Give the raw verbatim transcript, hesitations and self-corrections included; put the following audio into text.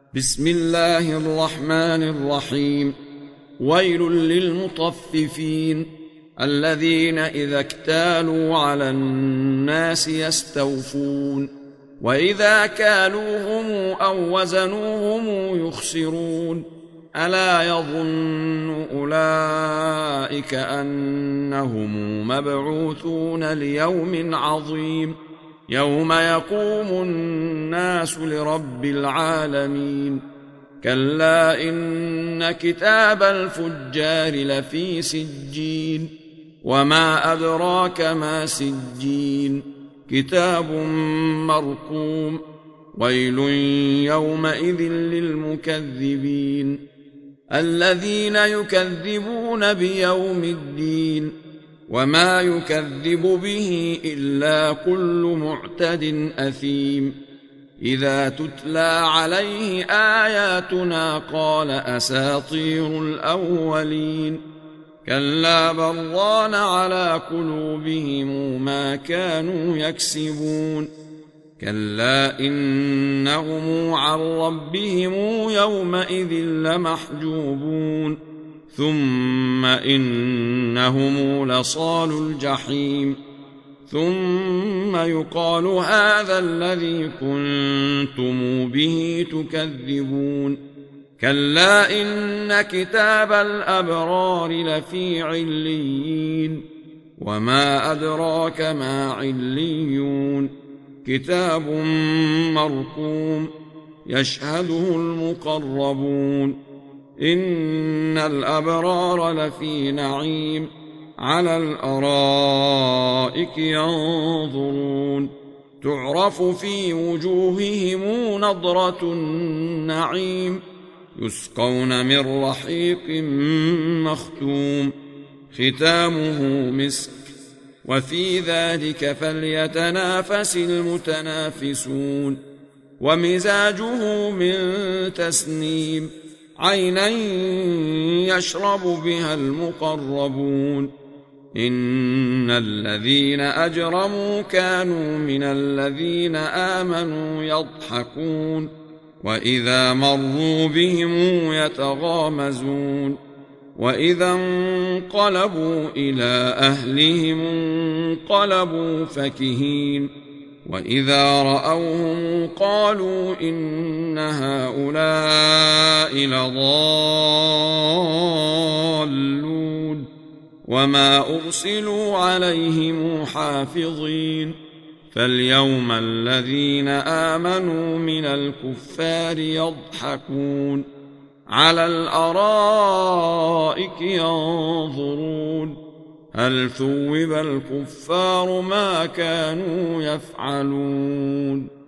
بسم الله الرحمن الرحيم. ويل للمطففين الذين إذا اكتالوا على الناس يستوفون وإذا كالوهم أو وزنوهم يخسرون ألا يظن أولئك أنهم مبعوثون ليوم عظيم يوم يقوم الناس لرب العالمين. كلا إن كتاب الفجار لفي سجين وما أدراك ما سجين كتاب مرقوم ويل يومئذ للمكذبين الذين يكذبون بيوم الدين وما يكذب به إلا كل معتد أثيم إذا تتلى عليه آياتنا قال أساطير الأولين كلا بل ران على قلوبهم ما كانوا يكسبون كلا إنهم عن ربهم يومئذ لمحجوبون ثم إنهم لصالو الجحيم ثم يقال هذا الذي كنتم به تكذبون كلا إن كتاب الأبرار لفي عليين وما أدراك ما عليون كتاب مرقوم يشهده المقربون إن الأبرار لفي نعيم على الأرائك ينظرون تعرف في وجوههم نضرة النعيم يسقون من رحيق مختوم ختامه مسك وفي ذلك فليتنافس المتنافسون ومزاجه من تسنيم عينا يشرب بها المقربون إن الذين أجرموا كانوا من الذين آمنوا يضحكون وإذا مروا بهم يتغامزون وإذا انقلبوا إلى أهلهم انقلبوا فكهين وإذا رأوهم قالوا إن هؤلاء لضالون وما أرسلوا عليهم حافظين فاليوم الذين آمنوا من الكفار يضحكون على الأرائك ينظرون هل ثوب الكفار ما كانوا يفعلون